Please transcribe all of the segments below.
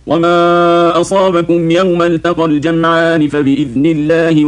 وما أصابكم يوم التقى الجمعان فبإذن الله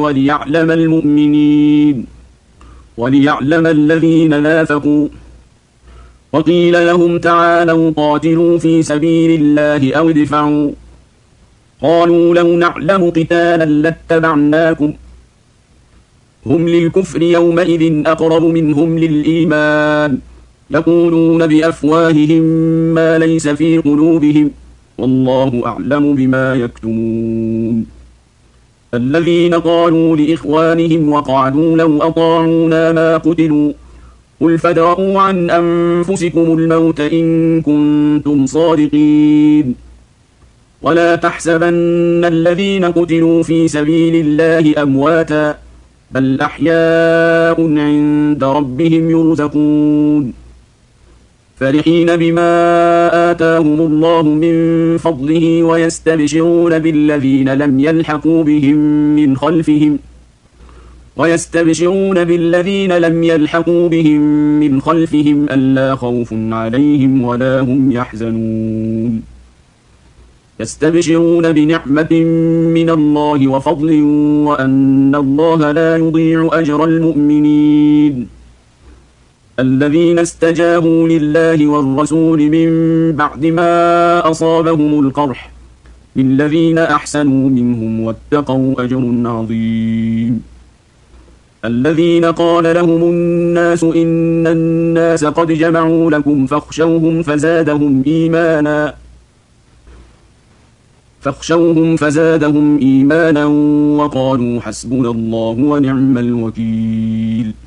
وليعلم الذين نافقوا. وقيل لهم تعالوا قاتلوا في سبيل الله أو ادفعوا، قالوا لو نعلم قتالا لاتبعناكم، هم للكفر يومئذ أقرب منهم للإيمان، يقولون بأفواههم ما ليس في قلوبهم، والله أعلم بما يكتمون. الذين قالوا لإخوانهم وقعدوا لو أطاعونا ما قتلوا، قل فادرءوا عن أنفسكم الموت إن كنتم صادقين. ولا تحسبن الذين قتلوا في سبيل الله أمواتا، بل أحياء عند ربهم يرزقون، فرحين بما آتاهم الله من فضله ويستبشرون بالذين لم يلحقوا بهم من خلفهم ألا خوف عليهم ولا هم يحزنون، يستبشرون بنعمة من الله وفضل وأن الله لا يضيع أجر المؤمنين. الذين استجابوا لله والرسول من بعد ما أصابهم القرح للذين أحسنوا منهم واتقوا أجر عظيم. الذين قال لهم الناس إن الناس قد جمعوا لكم فاخشوهم فزادهم إيمانا وقالوا حسبنا الله ونعم الوكيل.